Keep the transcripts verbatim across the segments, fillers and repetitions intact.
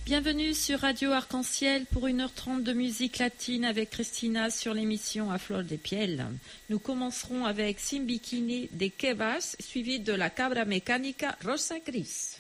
Bienvenue sur Radio Arc-en-Ciel pour une heure trente de musique latine avec Christina sur l'émission A Flor de Piel. Nous commencerons avec Simbikini de Kevas, suivi de la Cabra Mecánica Rosa Gris.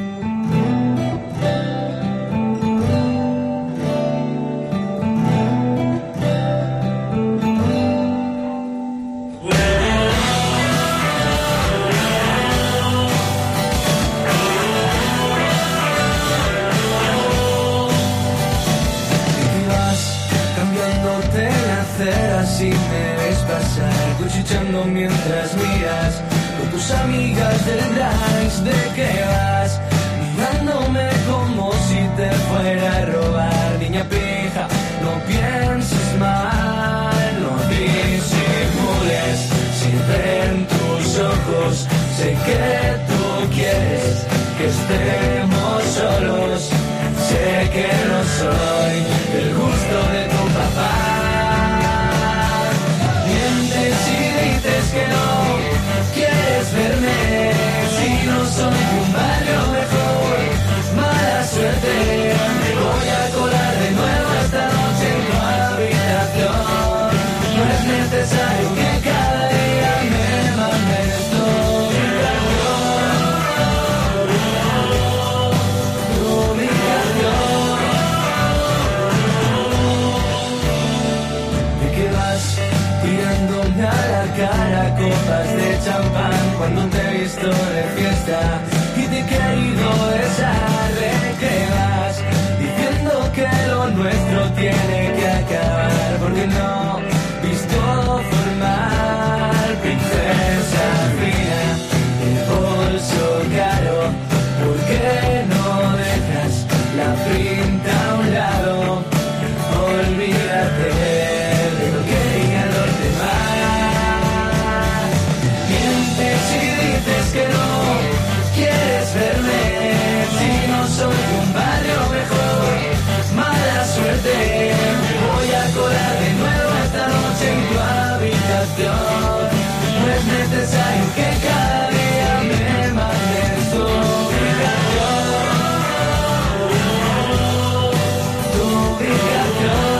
Si me ves pasar, cuchicheando mientras miras con tus amigas del Bronx, ¿de qué vas? Mirándome como si te fuera a robar. Niña pija, no pienses mal, no disimules, si en tus ojos sé que tú quieres que estemos solos. Sé que no soy el gusto de tu papá. Si dices que no quieres verme, si no soy un barrio mejor, mala suerte, me voy a colar de nuevo esta noche en tu habitación. No es necesario que cada día me mandes tu ubicación, tu ubicación. ¿De qué vas tirándome a la cara copas de champán cuando te he visto de fiesta y te he querido besar? ¿De qué vas diciendo que lo nuestro tiene que acabar? Porque no visto formal, princesa fina, el bolso caro. ¿Por qué no dejas la pinta a un lado? Olvídate de lo que digan los demás. Mientes si dices que no quieres verme, si no soy un barrio mejor, mala suerte, me voy a colar de nuevo esta noche en tu habitación. No es necesario que cada día me mandes tu ubicación, tu ubicación.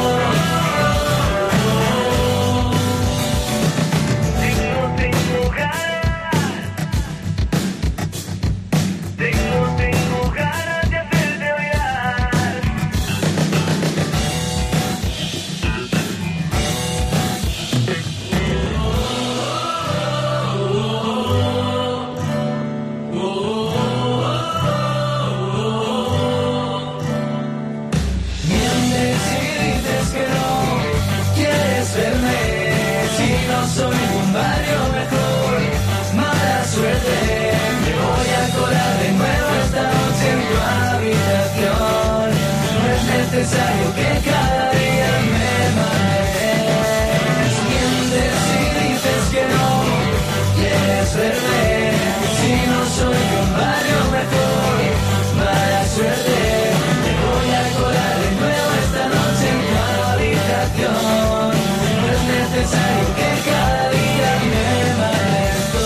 Soy un barrio mejor, mala suerte, me voy a colar de nuevo esta noche en tu habitación. No es necesario que cada día me mandes. Mientes si dices que no quieres verme, si no soy un barrio mejor, mala suerte, me voy a colar de nuevo esta noche en tu habitación. No es necesario que cada día me mandes tu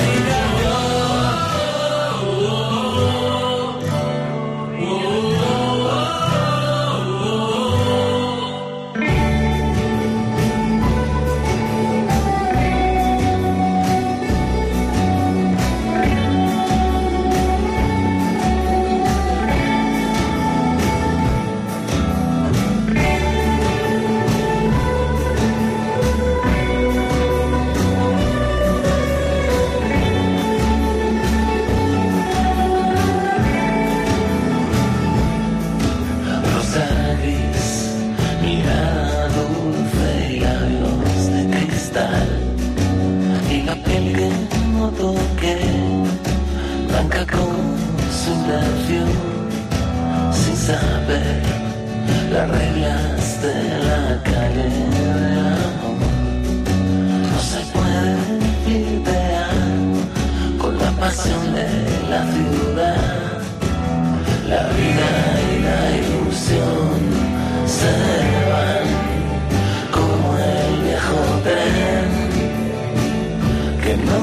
y la piel que no toqué, blanca como su perfume, sin saber las reglas de la calle de amor. No se puede idear con la pasión de la ciudad, la vida y la ilusión se van como el viejo tren que no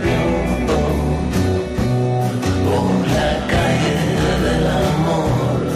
volvió por la calle del amor.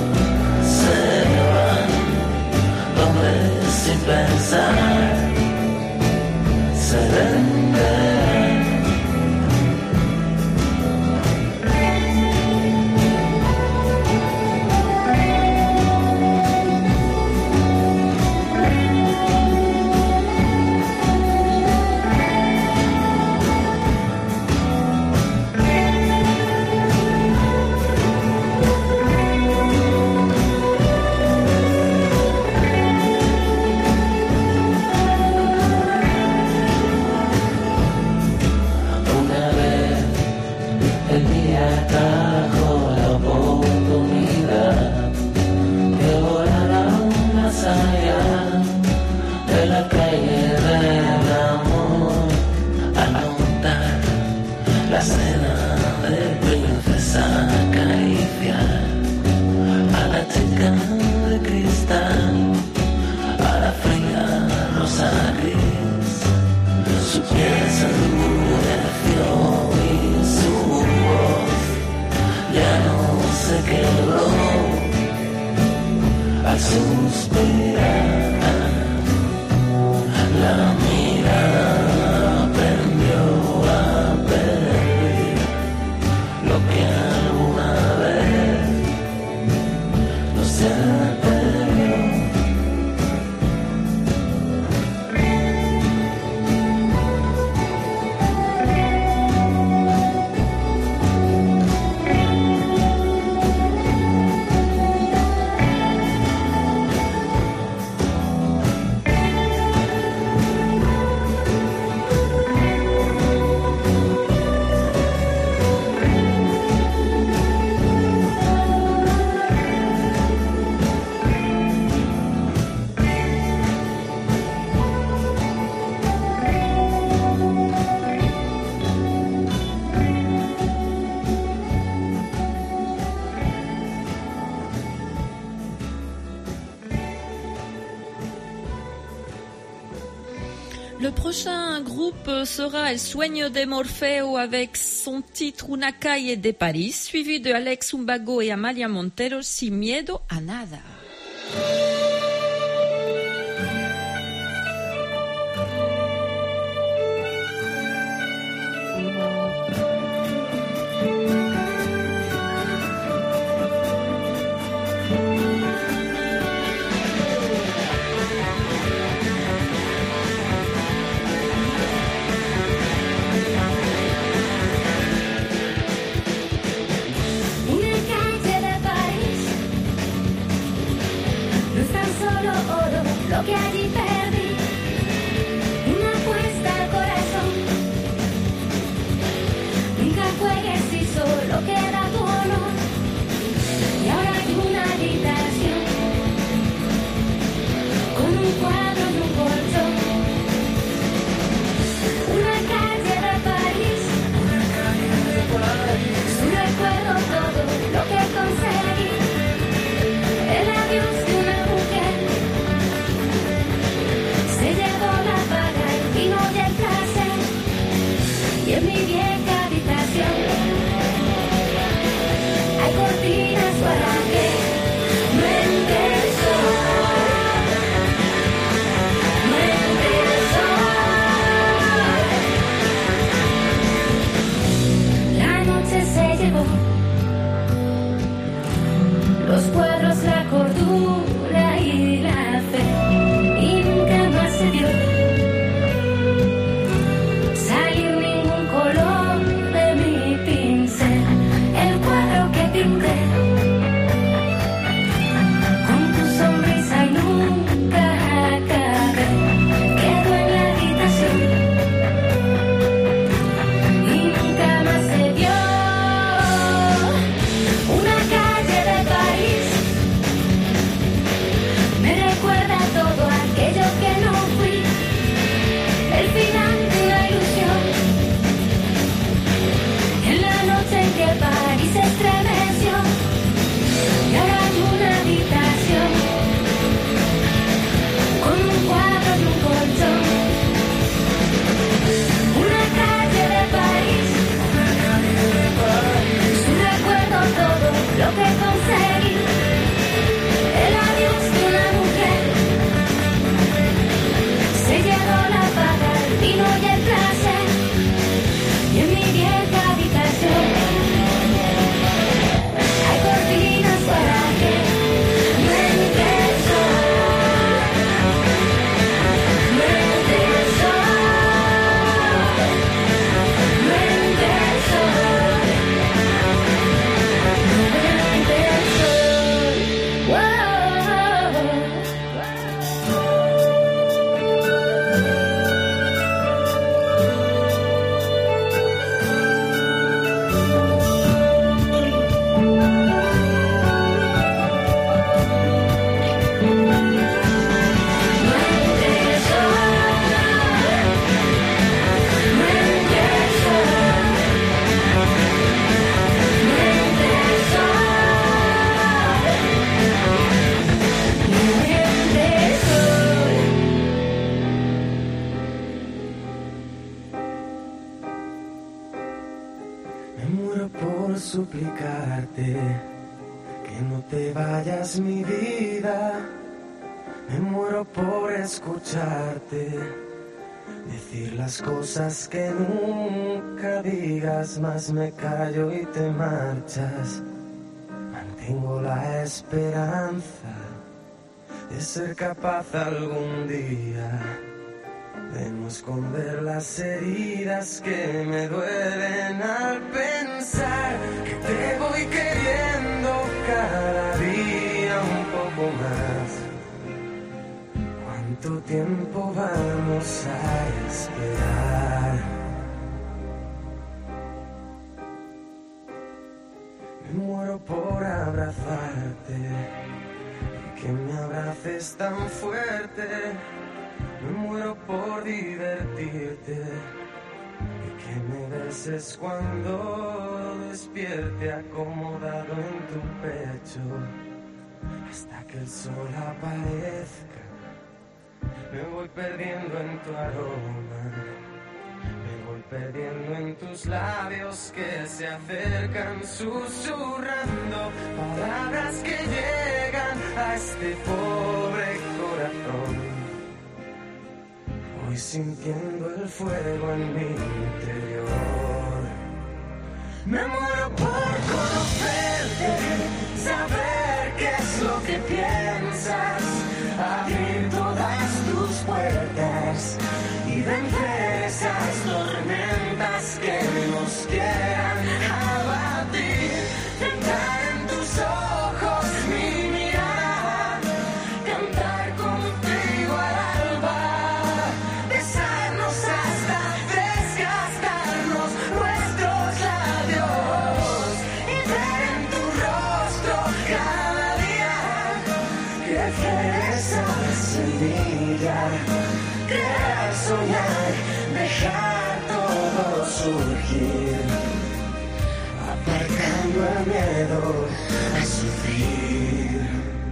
Le prochain groupe sera El Sueño de Morfeo avec son titre Una calle de París, suivi de Alex Umbago et Amalia Montero, Sin miedo a nada. Lo que allí perdí, una apuesta al corazón. Nunca juegues si solo queda tu honor. Y ahora hay una habitación con un cuadro y un colchón. Una calle de París, una calle de París. Su recuerdo todo lo que conseguí. El adiós de una mujer. Se llevó la paga, el vino y el placer. Y en mi vieja habitación hay cortinas para que no entre el sol, no entre el sol. La noche se llevó los cuadros, la cordura y la fe. Se dio salir ningún color de mi pincel, el cuadro que pinté con tu sonrisa y nunca acabé, quedó en la habitación y nunca más se dio. Una calle de París me recuerda todo aquello que no fui, el final de una ilusión. En la noche en que París se estremeció, y ahora hay una habitación con un cuadro y un colchón. Una calle de París, una calle de París. Su recuerdo todo lo que conseguí. El adiós de una mujer. Se llevó la paga, el vino y el placer. Y en mi vieja habitación hay cortinas para que no entre el sol, no entre el sol, no entre el sol, no entre el sol. Wow. Me muero por suplicarte que Que no te vayas, mi vida, me muero por escucharte, decir las cosas que nunca digas, más me callo y te marchas. Mantengo la esperanza de ser capaz algún día de no esconder las heridas que me duelen al pensar que te voy queriendo cada día un poco más. ¿Cuánto tiempo vamos a esperar? Me muero por abrazarte y que me abraces tan fuerte. Me muero por divertirte y que me beses cuando despierte acomodado en tu pecho hasta que el sol aparezca. Me voy perdiendo en tu aroma, me voy perdiendo en tus labios que se acercan susurrando palabras que llegan a este pobre corazón. Voy sintiendo el fuego en mi interior. Me muero por conocerte, saber qué es lo que piensas, abrir todas tus puertas y vencer esas tormentas que nos quieran abatir. Entrar en tus ojos mi mirada, cantar contigo al alba, besarnos hasta desgastarnos nuestros labios y ver en tu rostro cada día crecer esa semilla, crear, soñar, dejar todo surgir, aparcando el miedo a sufrir.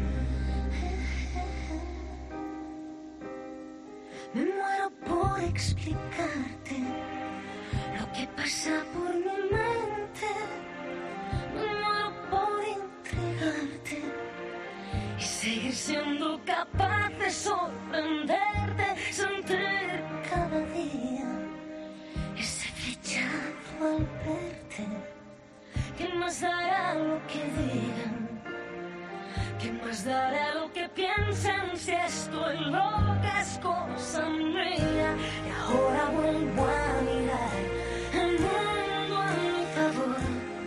Me muero por explicarte lo que pasa por mi mente. Me muero por entregarte y seguir siendo capaz de sorprenderte, sentir cada día ese flechazo al verte. ¿Qué más dará lo que digan? ¿Qué más dará lo que piensen si estoy loca es cosa mía? Y ahora vuelvo a mirar el mundo a mi favor.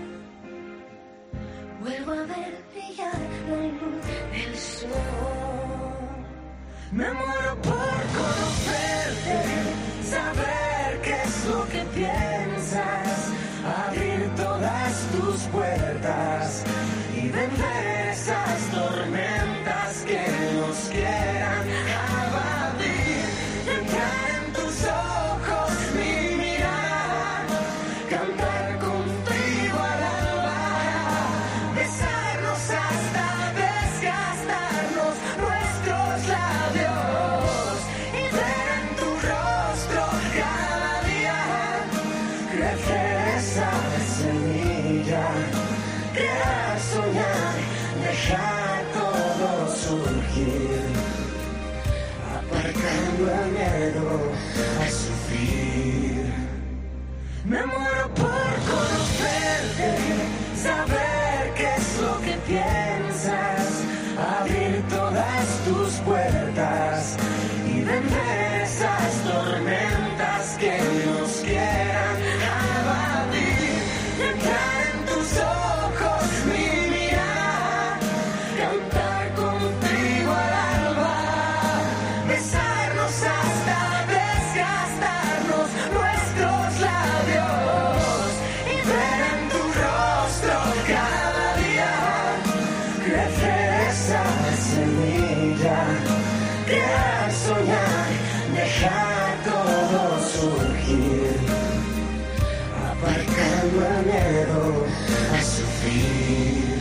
Vuelvo a ver brillar la luz del sol. Me muero por conocerte, saber qué es lo que piensas, abrir todas tus puertas y vencer esas tormentas que nos quieran abatir. Entrar en tus ojos mi mirada, cantar contigo al alba, besarnos hasta desgastarnos nuestros labios y ver en tu rostro cada día crecer esa semilla, crear, soñar, dejar todo surgir, aparcando el miedo a sufrir. Me muero por conocerte, saber qué es lo que piensas, abrir todas tus puertas y vencer esas tormentas que nos quieran abatir. Entrar en tus ojos mi mirada, cantar contigo al alba, besarnos hasta desgastarnos nuestros labios y ver en tu rostro cada día crecer esa semilla, crear, soñar, dejar todo surgir, aparcando el miedo a sufrir.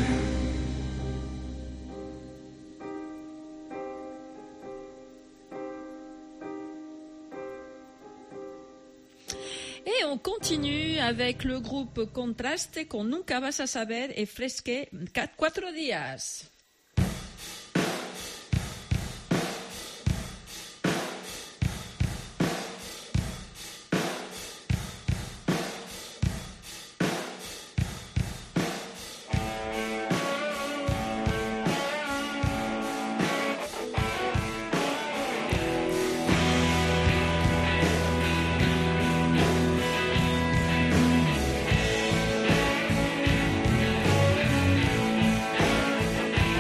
Et on continue avec le groupe Contraste con Nunca Vas a Saber et Fresque Cuatro Días. Thank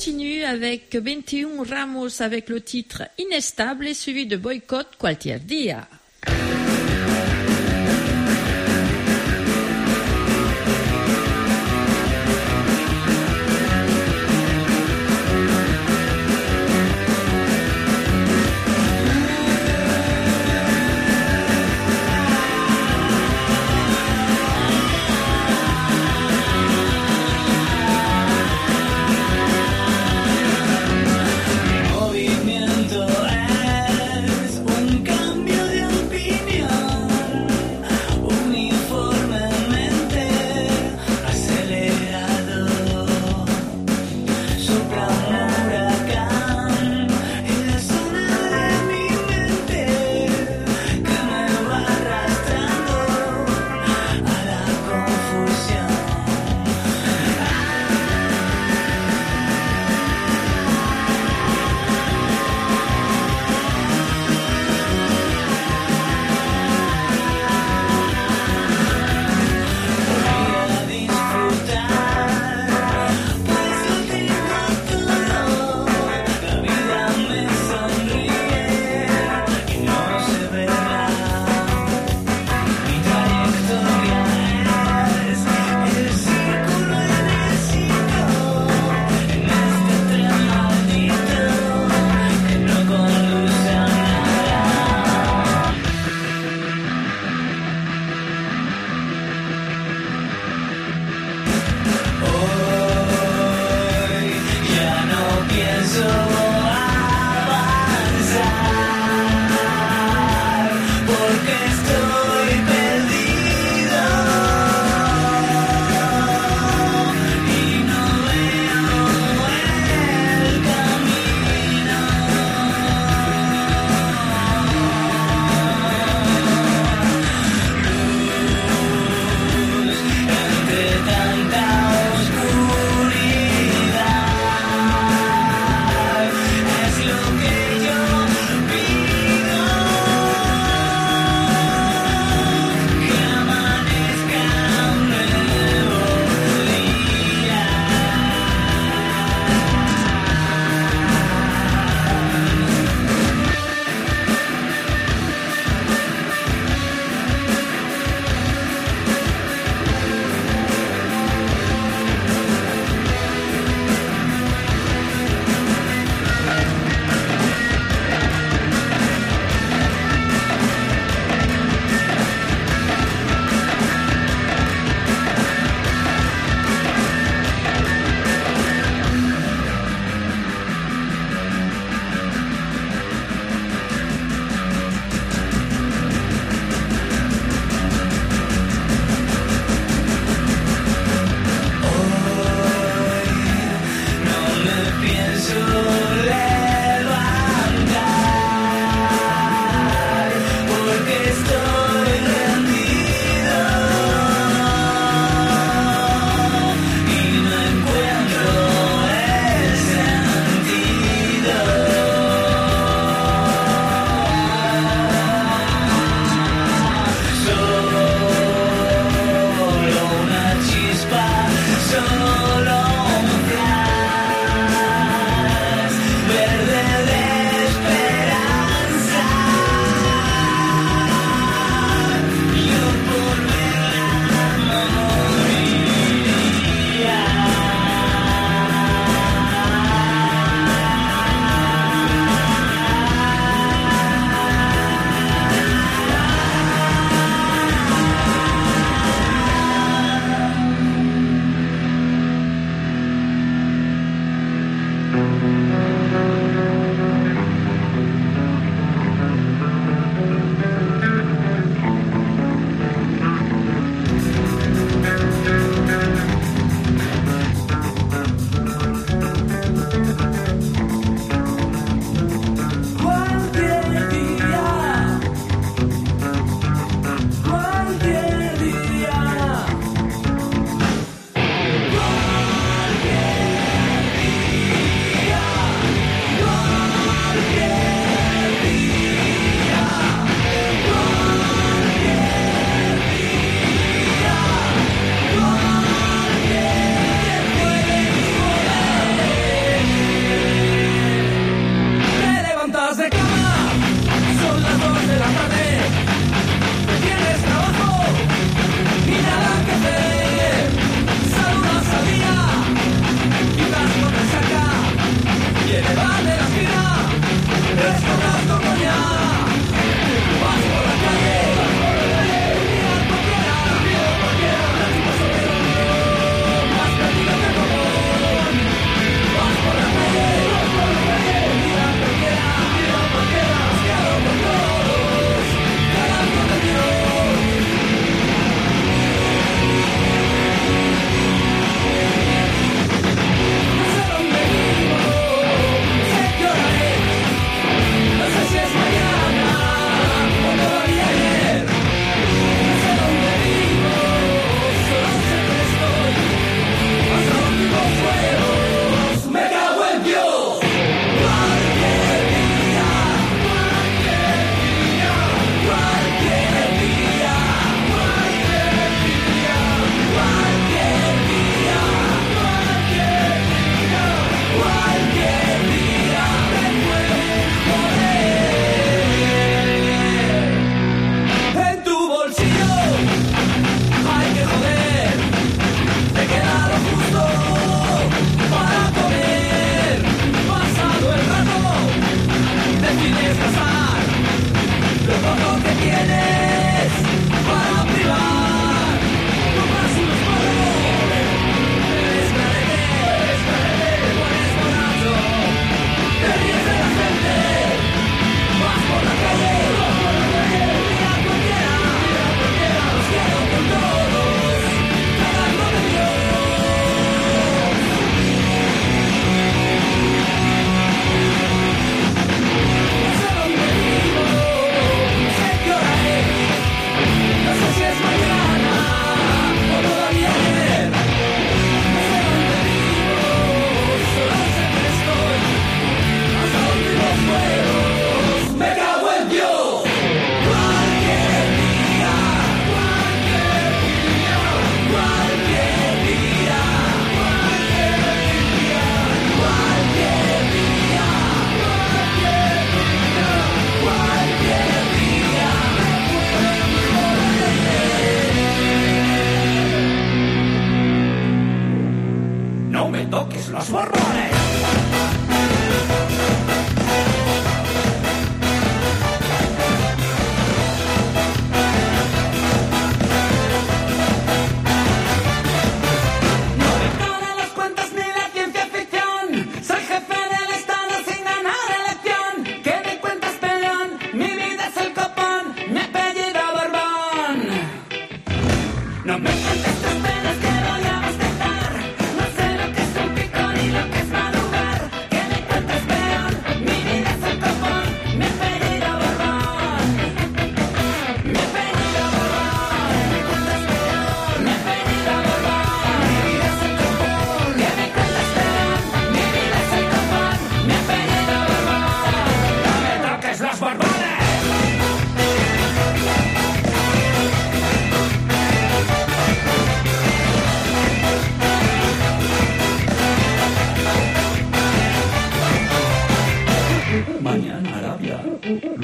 continue avec veintiún Ramos avec le titre Inestable, suivi de Boycott Cualquier Día.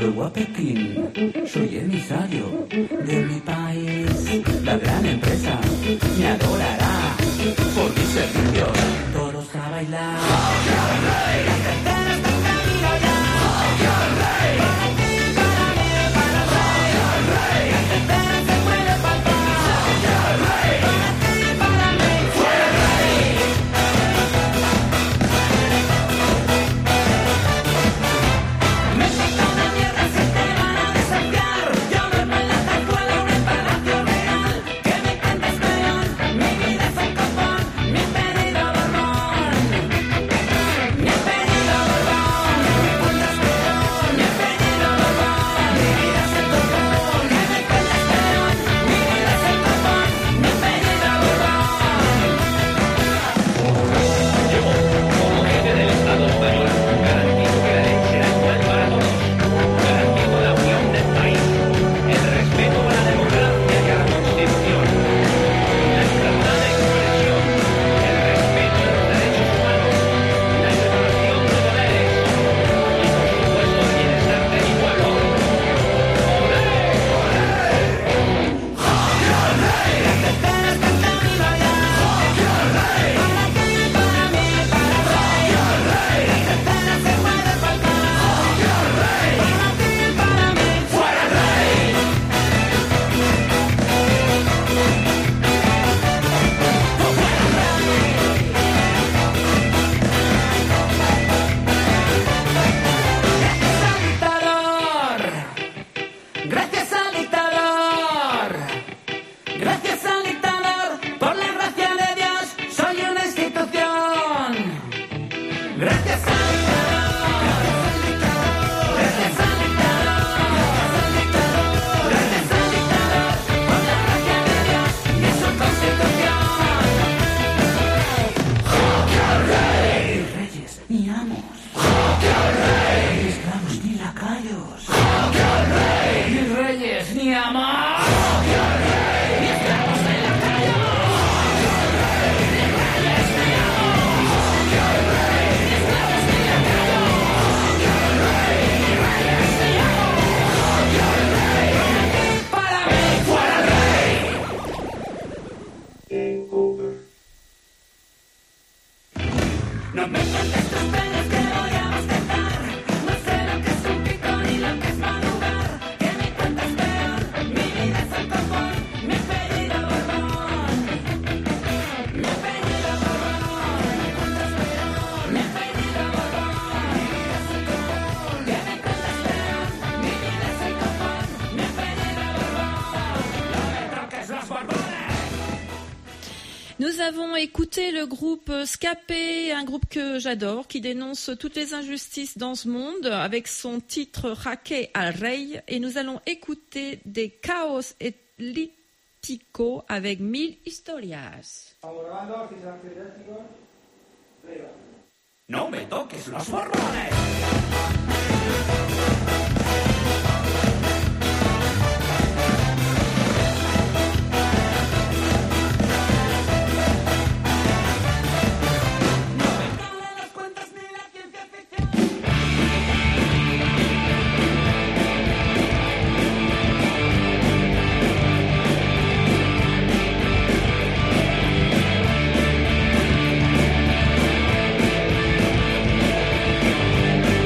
Luego a Pekín, soy emisario de mi país. La gran empresa me adorará por mis servicios. Todos a bailar. Nous avons écouté le groupe Scapé, un groupe que j'adore, qui dénonce toutes les injustices dans ce monde, avec son titre Jaque al Rey. Et nous allons écouter des Chaos Etlítico avec Mil Historias. No me toques los borbones. Thank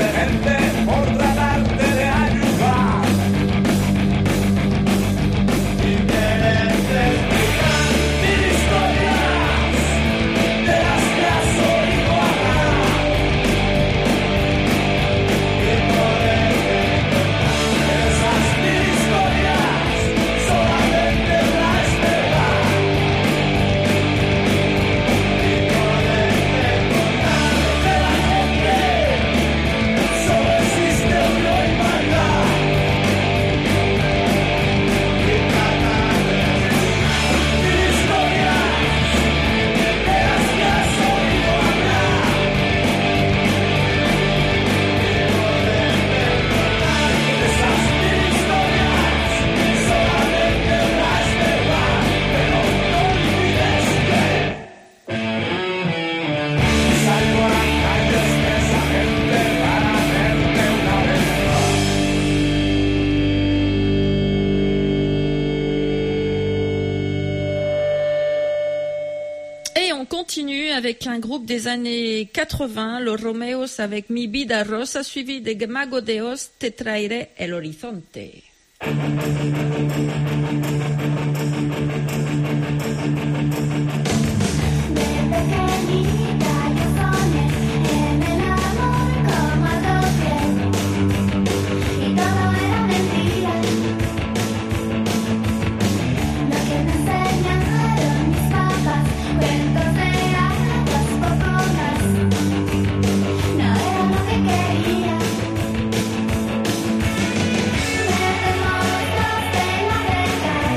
simplemente por tratarte de ayudar. Y quieres explicar mil historias de las que has oído hablar. Y poderte contar esas mil historias solamente la esperar. Y poderte contar que la gente solo existe odio y maldad. Y tratar de mil historias de las que has oído hablar. Y poderte contar esas mil historias solamente la esperar. Pero no olvides que salgo a las calles de esa gente para verte una vez más. Et on continue avec un groupe des années quatre-vingts, los Romeos avec Mi Vida Rosa, suivi de Mago de Oz, Te Traeré el Horizonte. Pequeñita yo soñé en el amor como dos pies y todo era mentira. Lo que me enseñaron mis papás, cuentos de hadas poco más, no era lo que quería. Verdes monstruos de la década.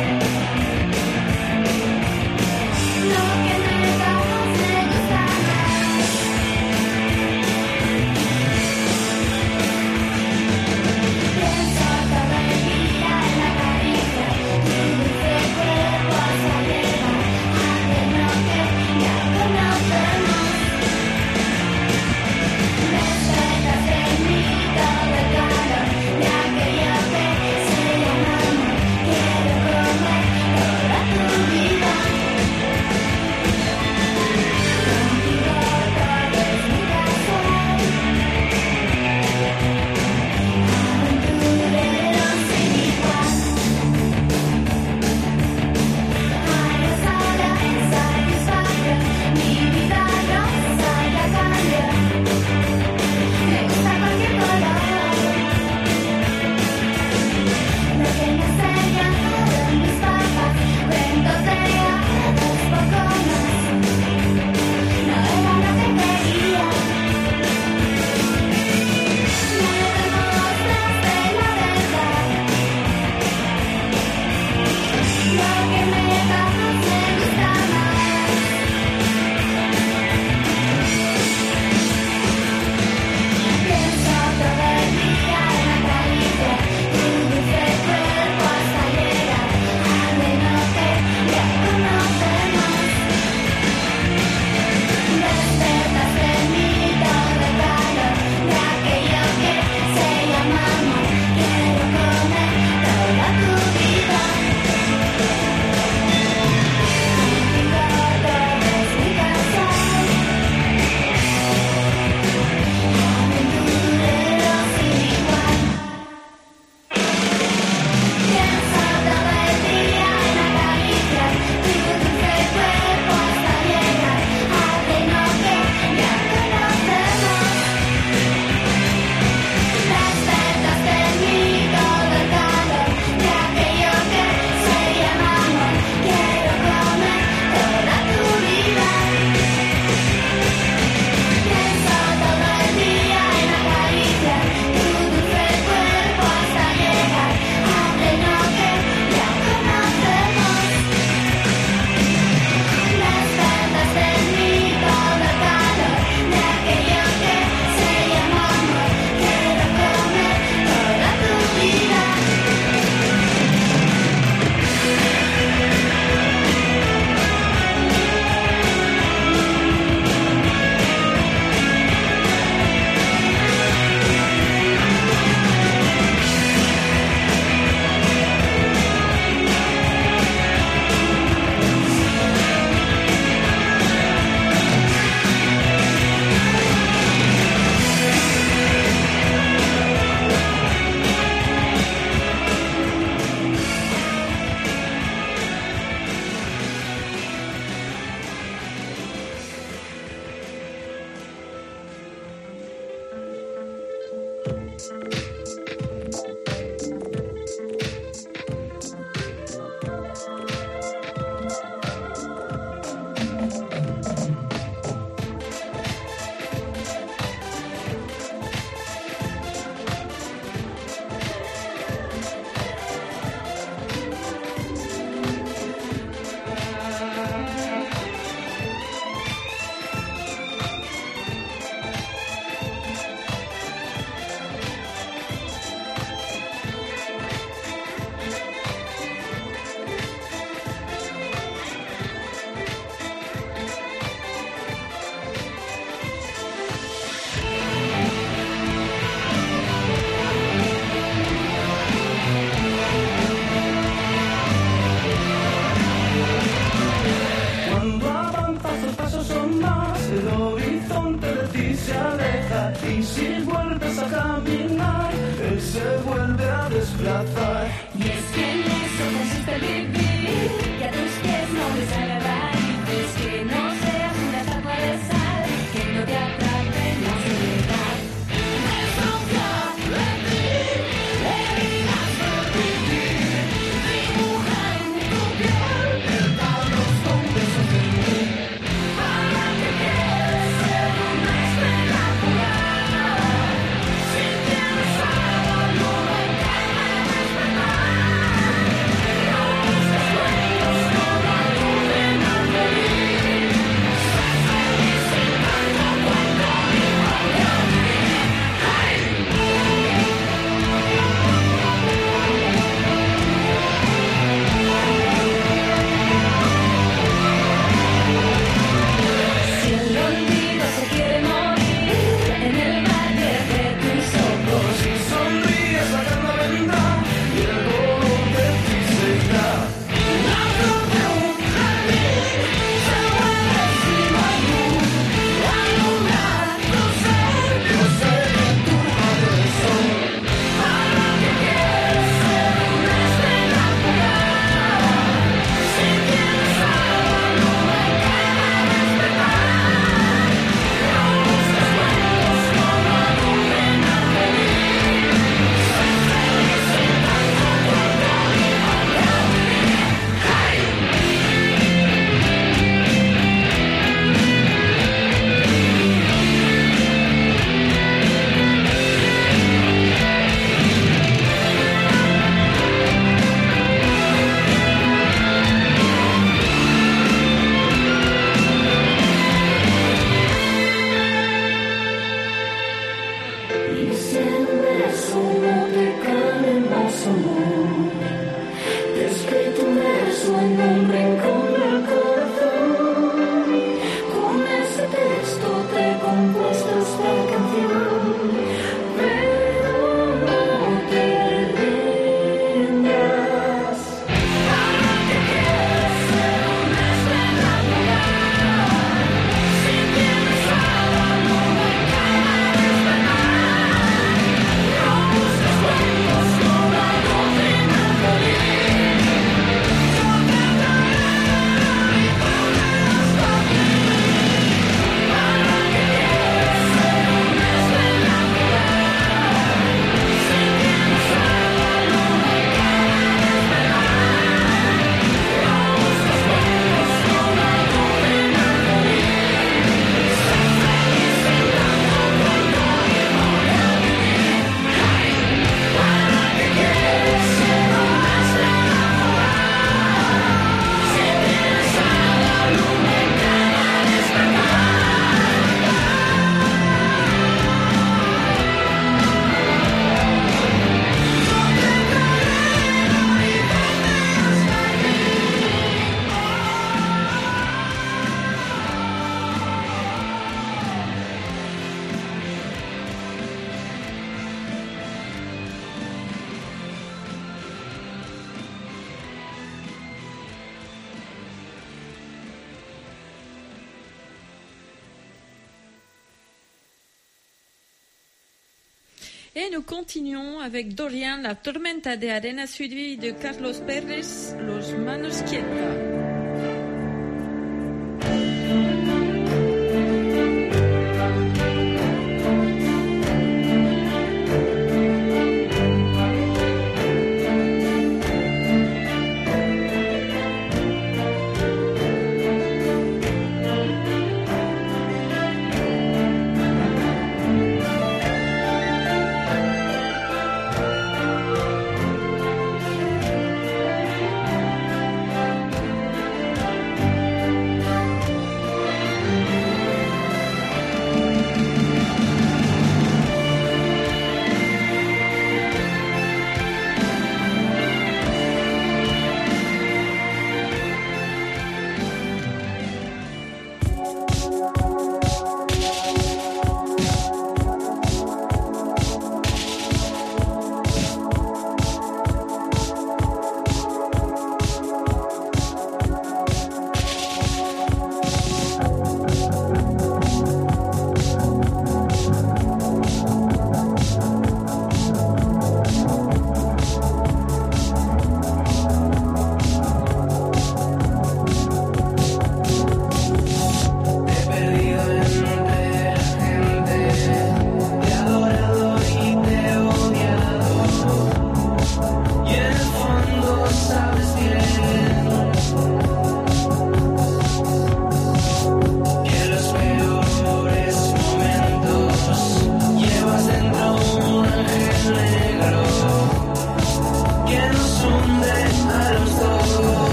Et nous continuons avec Dorian, La Tormenta de Arena, suivi de Carlos Pérez, Los Manos Quietas.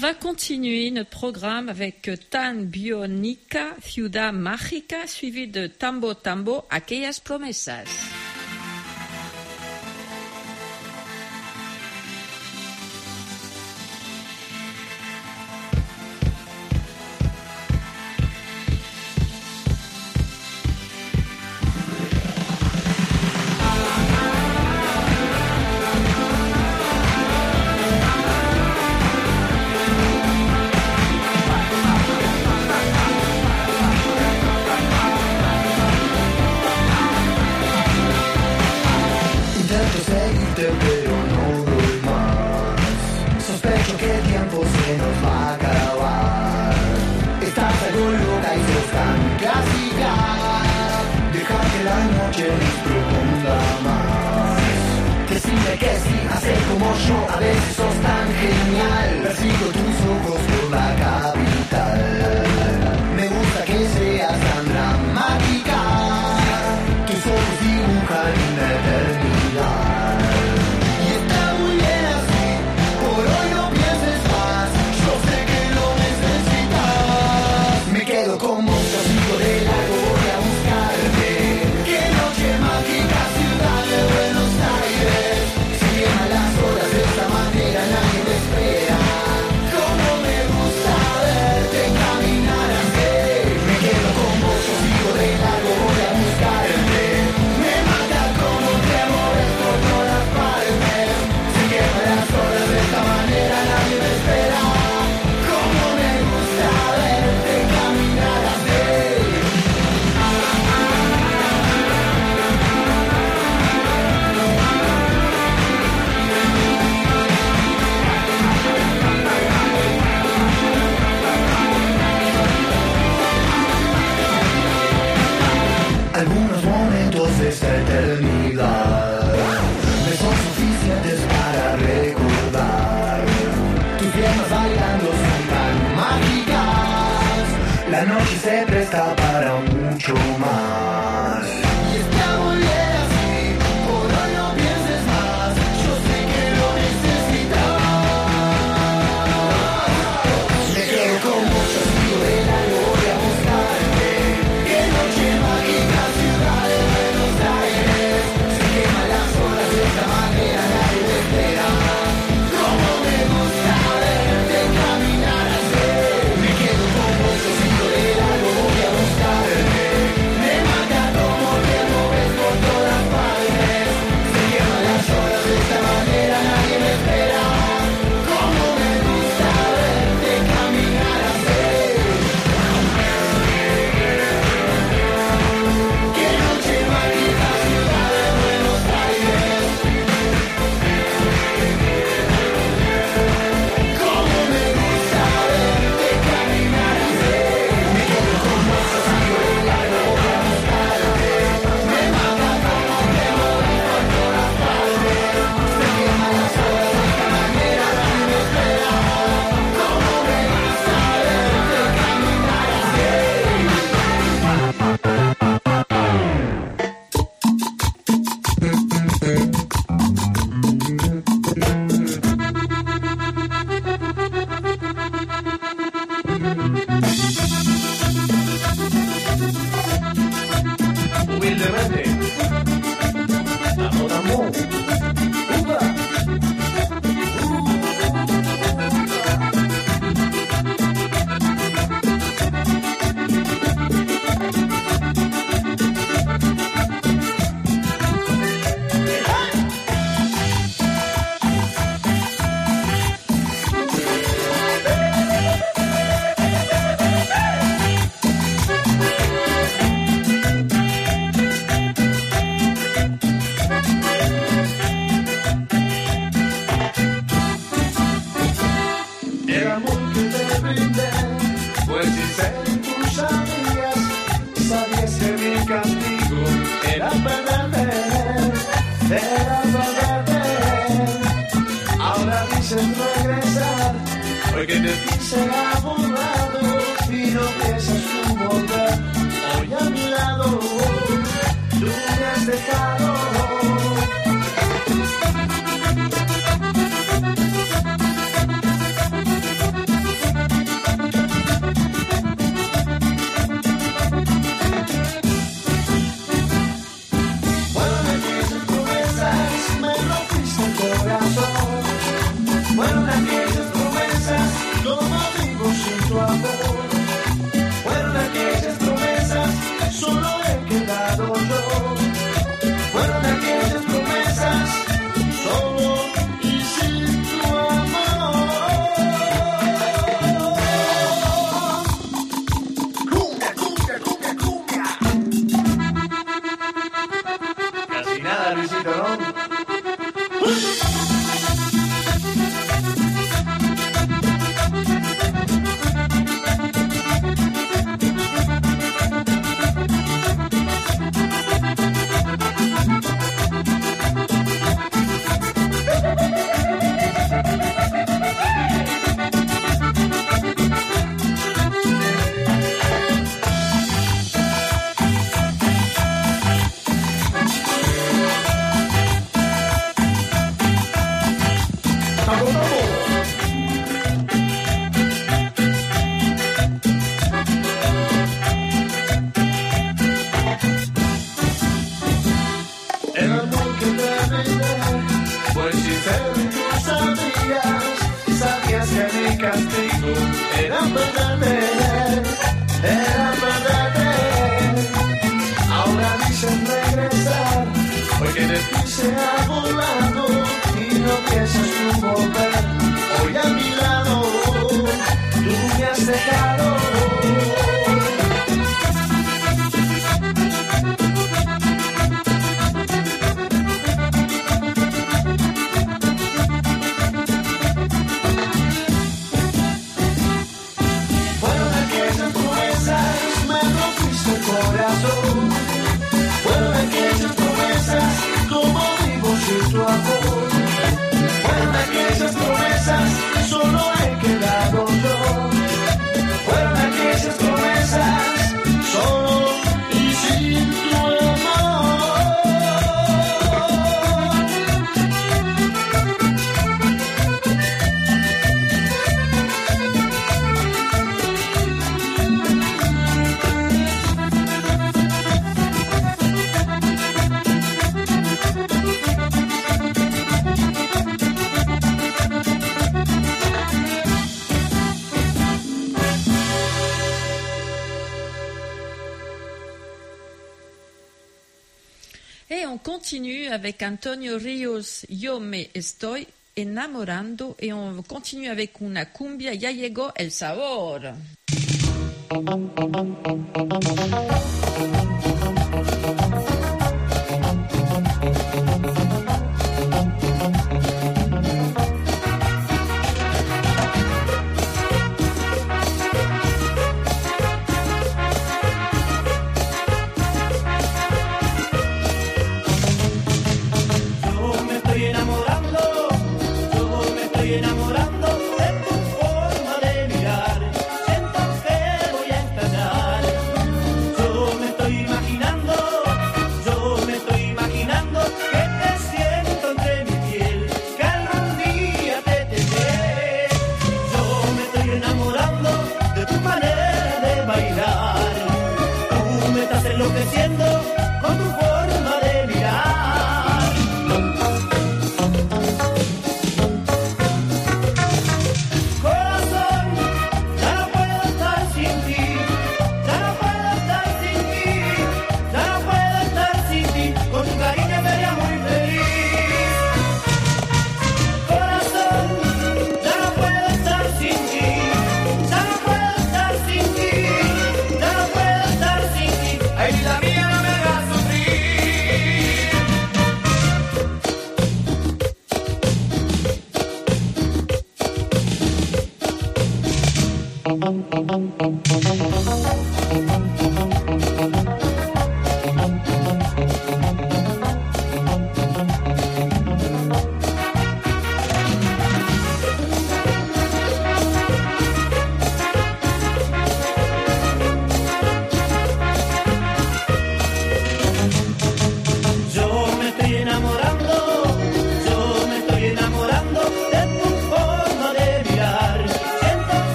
va continuer notre programme avec Tan Bionica, Ciudad Mágica, suivi de Tambo Tambo, Aquellas Promesas. Pero no doy más. Sospecho que el tiempo se nos va a acabar. Estás algo loca y sos tan clásica. Deja que la noche nos proponga más. Decime que sí, hacer como yo. A veces sos tan genial. Persigo tus ojos por la capital. Me gusta que seas tan dramática. Tus ojos dibujan una eternidad. Con vos yo sigo de largo, voy a buscarte. Qué noche mágica, ciudad de Buenos Aires. Se queman las horas de esta manera, nadie me espera. Cómo me gusta verte caminar así. Me quedo con vos, yo sigo de largo, voy a buscarte. Me mata cómo te mueves por todas partes. Se queman las horas de esta manera, nadie me espera. Cómo me gusta verte caminar así. Algunos momentos de esta eternidad me son suficientes para recordar. Tus piernas bailando son tan mágicas. La noche se presta para mucho más. Y es que a volver así, por hoy no pienses más. Yo sé que lo necesitas. Me quedo con vos, yo sigo de largo, voy a buscarte. Qué noche mágica, ciudad de Buenos Aires. Se queman las horas de esta manera, nadie te espera. Cómo me gusta verte caminar así. Me quedo con vos, yo sigo de largo, voy a buscarte. Me mata como te mueves por todas partes. Se queman las horas de esta manera, nadie me espera. Cómo me gusta verte caminar así. Qué noche mágica, ciudad de Buenos Aires. Cómo me gusta verte caminar así. Me quedo con vos, yo sigo de largo, voy a buscarte. Me mata como te mueves por todas partes. Se queman las horas de esta manera, nadie me espera. Cómo me gusta verte caminar así. Humildemente, amor, amor, uva. El amor que te brindé fue sincero y tú sabías, sabías que mi castigo era perderte, era perderte. Ahora dices regresar, porque te quise abordado y no piensas tú volver. Hoy a mi lado, tú me has dejado. a Luisito, ¿no? Avec Antonio Ríos, Yo me estoy enamorando, et on continue avec una cumbia, ya llegó el sabor. Enamorando de tu forma de mirar, siento que voy a estallar. Yo me estoy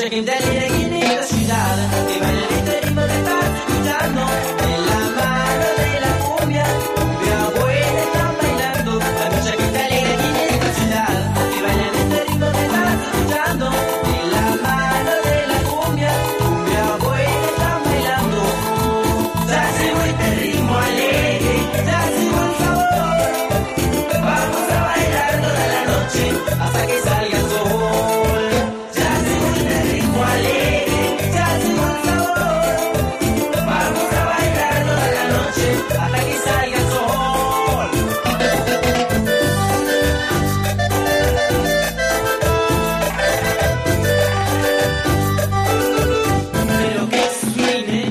noche que integra aquí en la ciudad, que baila este ritmo que estás escuchando, en la mano de la cumbia, cumbia buena están bailando. La noche que integra aquí en la ciudad, que baila este ritmo que estás escuchando, en la mano de la cumbia, cumbia buena están bailando. Ya llegó este ritmo alegre, ya llegó el sabor, vamos a bailar toda la noche hasta que salga el sol. Ya llegó este ritmo alegre, ya llegó el sabor, vamos a bailar toda la noche hasta que salga el sol. Pero que suene.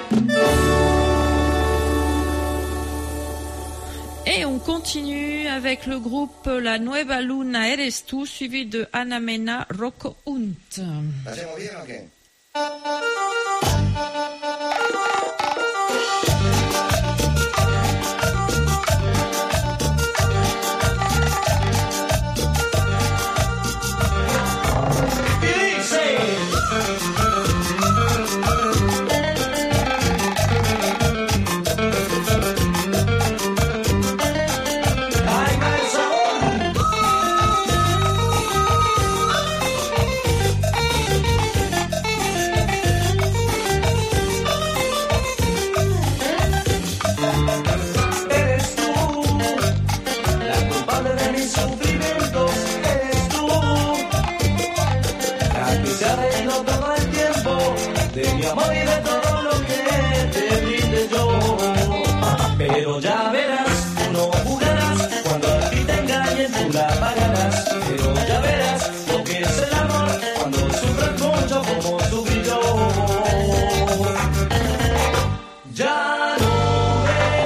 Et on continue avec le groupe La Nueva Luna Eres Tú, suivi de Ana Mena, Rocco Hunt. ¿La hacemos bien o qué? Ay, mal sabor. Eres tú, la culpable de mis sufrimientos. Eres tú, la que se ha reído todo el tiempo de mi amor y de todo lo que te brinde yo. Pero ya verás, tú no jugarás, cuando a ti te engañen tú la pagarás. Pero ya verás lo que es el amor, cuando sufres mucho como sufrí yo. Ya no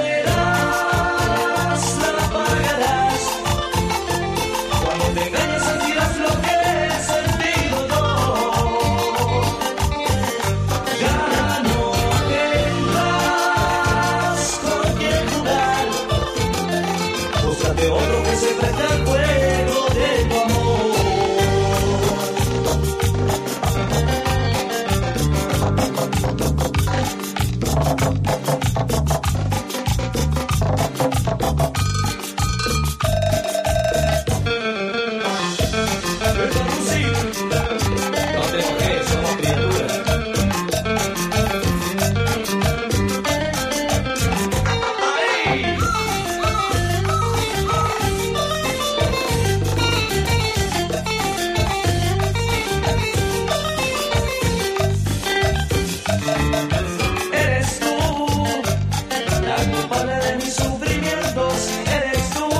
verás, la pagarás, cuando te engañes sentirás lo que he sentido yo. Ya no tendrás con quién jugar, búscate otro que se preste al juego de tu amor. Esto es música, no te enojes, somos criaturas. ¡Ay! Eres tú, la culpable de mis sufrimientos. Eres tú,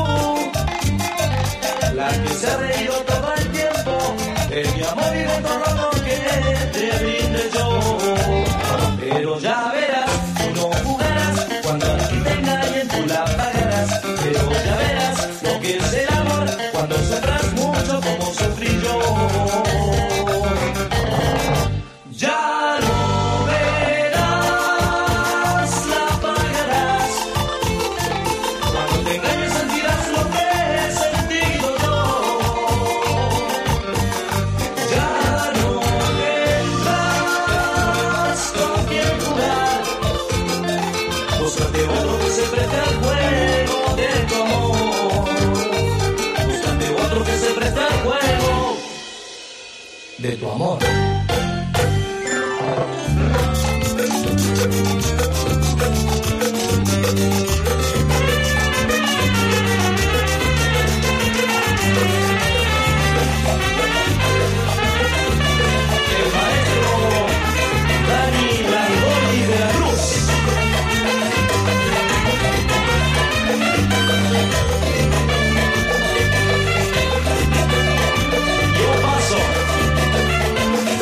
la que se ha reído todo el tiempo de mi amor y de todo lo que te brinde yo. Pero ya verás, tú no jugarás, cuando a ti te engañen tú la pagarás. Pero ya verás lo que es el amor, cuando sufras mucho como sufrí yo. Ya no verás, la pagarás, cuando te engañes sentirás lo que he sentido yo. Ya no tendrás con quién jugar, búscate otro que se preste al juego de tu amor. Búscate otro que se preste al juego de tu amor. El maestro Dani Langoni de la Cruz. Yo paso.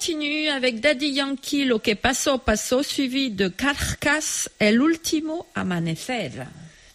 continue avec Daddy Yankee, Lo que pasó pasó, suivi de Carcass, El último amanecer.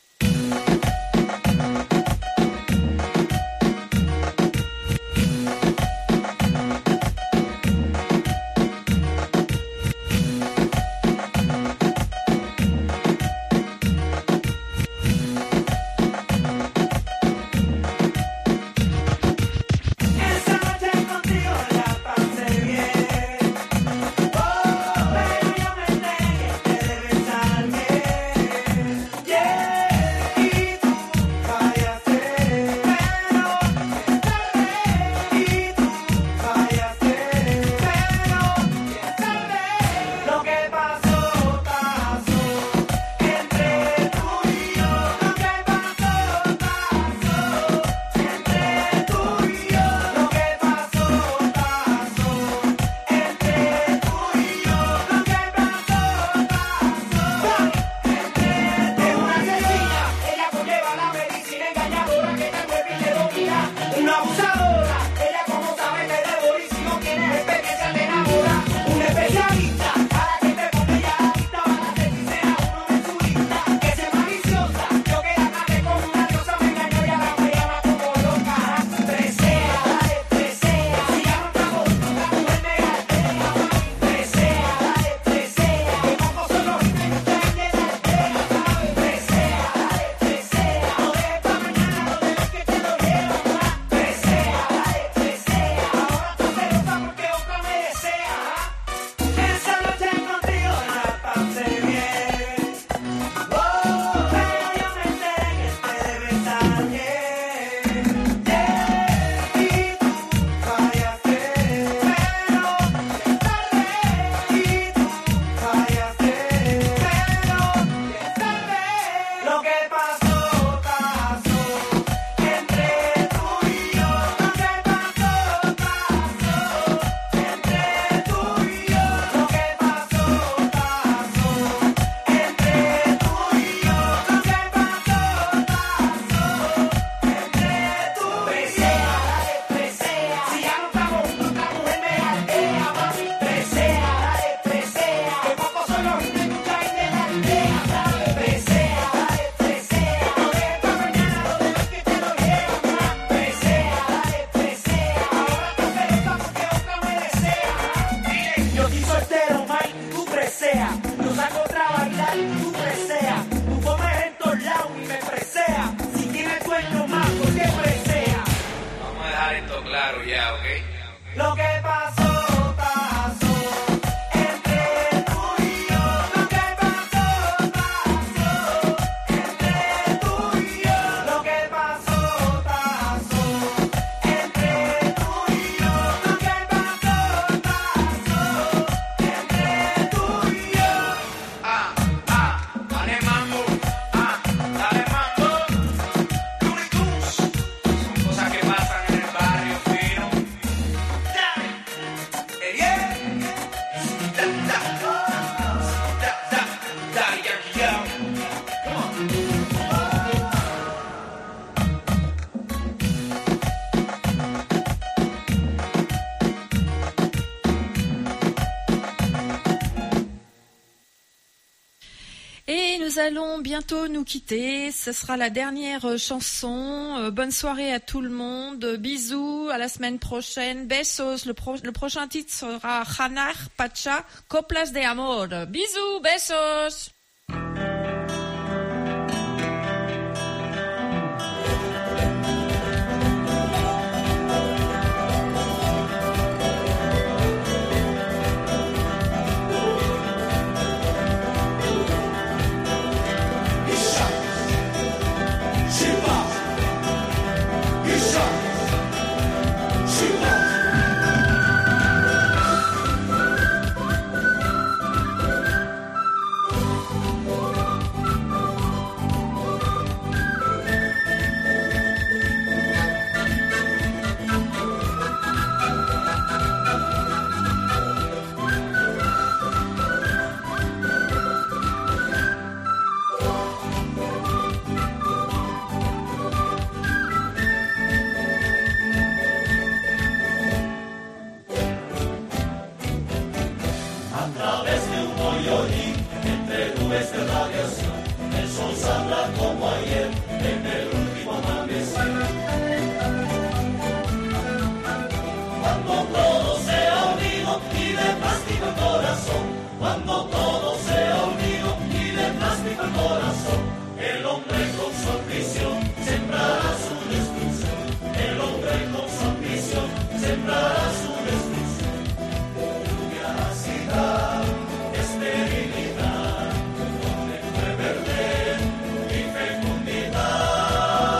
Lo que pasó, pasó entre tú y yo. Lo que pasó, pasó entre tú y yo. Lo que pasó, pasó entre tú y yo. Lo que pasó, pasó entre tú y yo. Ah, ah, dale mambo, ah, dale mambo. Looney Tunes, son cosas que pasan en el barrio fino. Eh, yeah. Da, da, da, da, da, yeah, yeah. Come on. Et nous allons bientôt nous quitter. Ce sera la dernière euh, chanson. Euh, bonne soirée à tout le monde. Euh, Bisous, à la semaine prochaine. Besos. Le, pro- le prochain titre sera Janar Pacha, Coplas de Amor. Bisous, besos. Isha, Shiva, Isha, Shiva. A través de un hoyolín, entre nubes de radiación, el sol saldrá como ayer en el último amanecer. Cuando todo sea olvido y de plástico el corazón, cuando todo sea olvido y de plástico el corazón, el hombre con su ambición sembrará su destrucción. El hombre con su ambición sembrará su destrucción. Lluvia ácida, esterilidad, donde fue verde y fecundidad.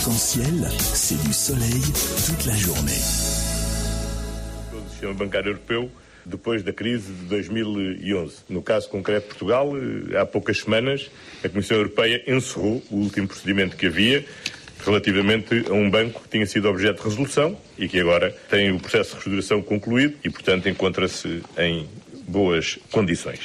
Arc-en-ciel, c'est du soleil toute la journée. O sistema bancário europeu, depois da crise de dois mil e onze. No caso concreto de Portugal, há poucas semanas, a Comissão Europeia encerrou o último procedimento que havia relativamente a um banco que tinha sido objeto de resolução e que agora tem o processo de reestruturação concluído e, portanto, encontra-se em boas condições.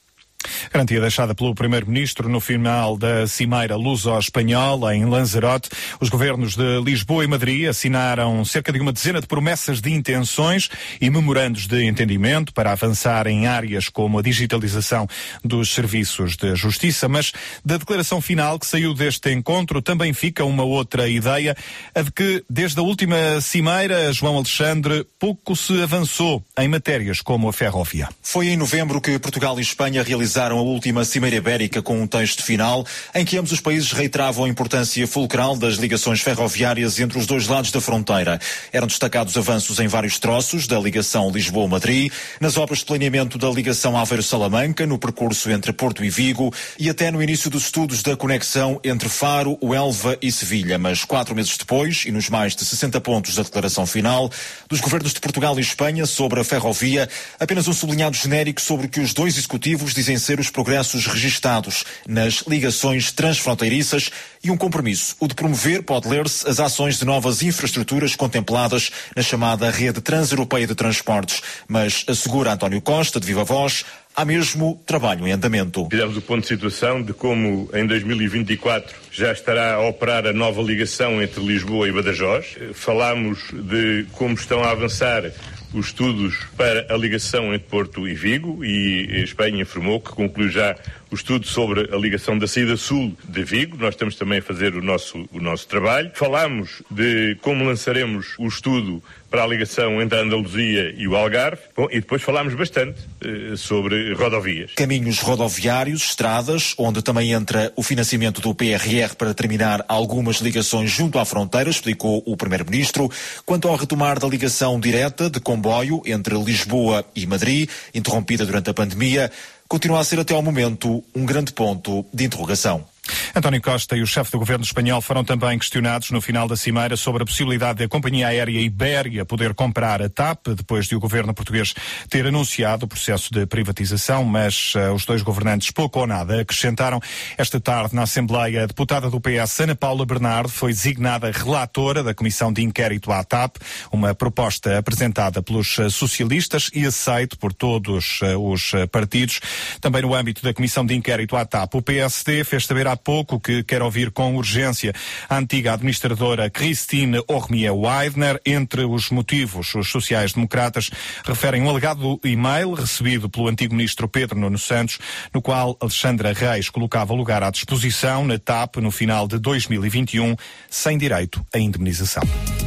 Garantia deixada pelo Primeiro-Ministro no final da Cimeira Luso-Espanhola em Lanzarote. Os governos de Lisboa e Madrid assinaram cerca de uma dezena de promessas de intenções e memorandos de entendimento para avançar em áreas como a digitalização dos serviços de justiça. Mas da declaração final que saiu deste encontro também fica uma outra ideia, a de que desde a última Cimeira, João Alexandre, pouco se avançou em matérias como a ferrovia. Foi em novembro que Portugal e Espanha realizaram a última Cimeira Ibérica com um texto final em que ambos os países reiteravam a importância fulcral das ligações ferroviárias entre os dois lados da fronteira. Eram destacados avanços em vários troços da ligação Lisboa-Madrid, nas obras de planeamento da ligação Aveiro-Salamanca, no percurso entre Porto e Vigo e até no início dos estudos da conexão entre Faro, Huelva e Sevilha. Mas quatro meses depois, e nos mais de sessenta pontos da declaração final dos governos de Portugal e Espanha sobre a ferrovia, apenas um sublinhado genérico sobre o que os dois executivos dizem ser os progressos registados nas ligações transfronteiriças e um compromisso, o de promover, pode ler-se, as ações de novas infraestruturas contempladas na chamada Rede Transeuropeia de Transportes. Mas, assegura António Costa, de viva voz, há mesmo trabalho em andamento. Fizemos o ponto de situação de como em dois mil e vinte e quatro já estará a operar a nova ligação entre Lisboa e Badajoz. Falámos de como estão a avançar os estudos para a ligação entre Porto e Vigo e a Espanha informou que conclui já o estudo sobre a ligação da saída sul de Vigo. Nós estamos também a fazer o nosso, o nosso trabalho. Falámos de como lançaremos o estudo para a ligação entre a Andaluzia e o Algarve. Bom, e depois falámos bastante eh, sobre rodovias. Caminhos rodoviários, estradas, onde também entra o financiamento do P R R para terminar algumas ligações junto à fronteira, explicou o Primeiro-Ministro. Quanto ao retomar da ligação direta de comboio entre Lisboa e Madrid, interrompida durante a pandemia, continua a ser até ao momento um grande ponto de interrogação. António Costa e o chefe do governo espanhol foram também questionados no final da Cimeira sobre a possibilidade de a companhia aérea Ibéria poder comprar a TAP, depois de o governo português ter anunciado o processo de privatização, mas uh, os dois governantes pouco ou nada acrescentaram. Esta tarde, na Assembleia, a deputada do P S, Ana Paula Bernardo, foi designada relatora da Comissão de Inquérito à TAP, uma proposta apresentada pelos uh, socialistas e aceito por todos uh, os uh, partidos. Também no âmbito da Comissão de Inquérito à TAP, o P S D fez saber há pouco que quer ouvir com urgência a antiga administradora Christine Ormier-Weidner. Entre os motivos, os sociais-democratas referem um alegado e-mail recebido pelo antigo ministro Pedro Nuno Santos, no qual Alexandra Reis colocava o lugar à disposição na TAP no final de dois mil e vinte e um, sem direito à indemnização.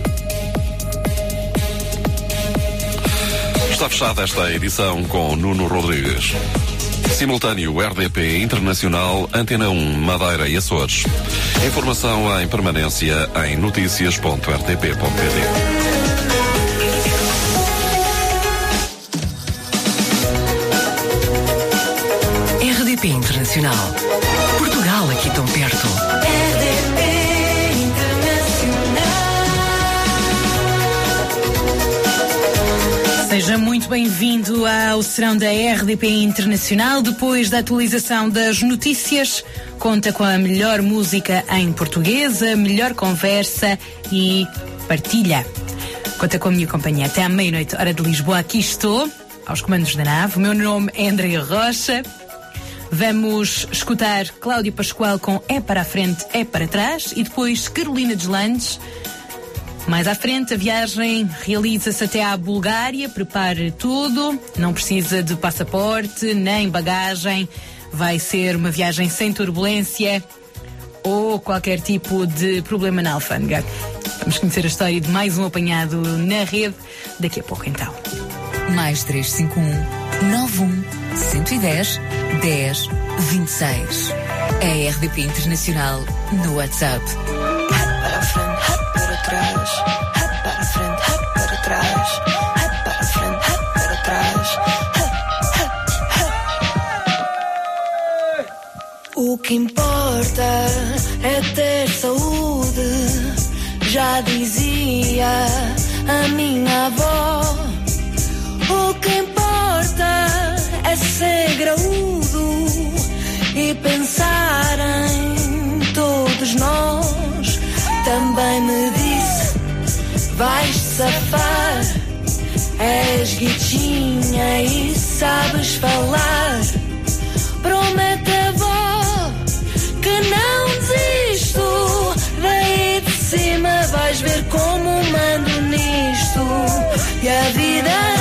Está fechada esta edição com Nuno Rodrigues. Simultâneo R D P Internacional, Antena um, Madeira e Açores. Informação em permanência em notícias ponto r t p ponto p t. R D P Internacional. Portugal aqui tão perto. R D P Internacional. Seja muito bem-vindo ao serão da R D P Internacional. Depois da atualização das notícias, conta com a melhor música em português, a melhor conversa e partilha. Conta com a minha companhia até à meia-noite, hora de Lisboa. Aqui estou, aos comandos da nave. O meu nome é Andréa Rocha. Vamos escutar Cláudio Pascoal com É para a Frente, É para Trás e depois Carolina Deslandes. Mais à frente, a viagem realiza-se até à Bulgária. Prepare tudo, não precisa de passaporte nem bagagem. Vai ser uma viagem sem turbulência ou qualquer tipo de problema na alfândega. Vamos conhecer a história de mais um apanhado na rede daqui a pouco, então. Mais três cinco um, nove um, um um zero, dez, vinte e seis. A R D P Internacional no WhatsApp. Para a frente, para trás. Para a frente, para trás. Para a frente, para trás. O que importa é ter saúde. a minha avó. O que importa é ser graúdo e pensar em todos nós. Também me disse, vais safar, és guitinha e sabes falar. Promete a avó que não desisto, daí de cima vais ver como mando nisto. E a vida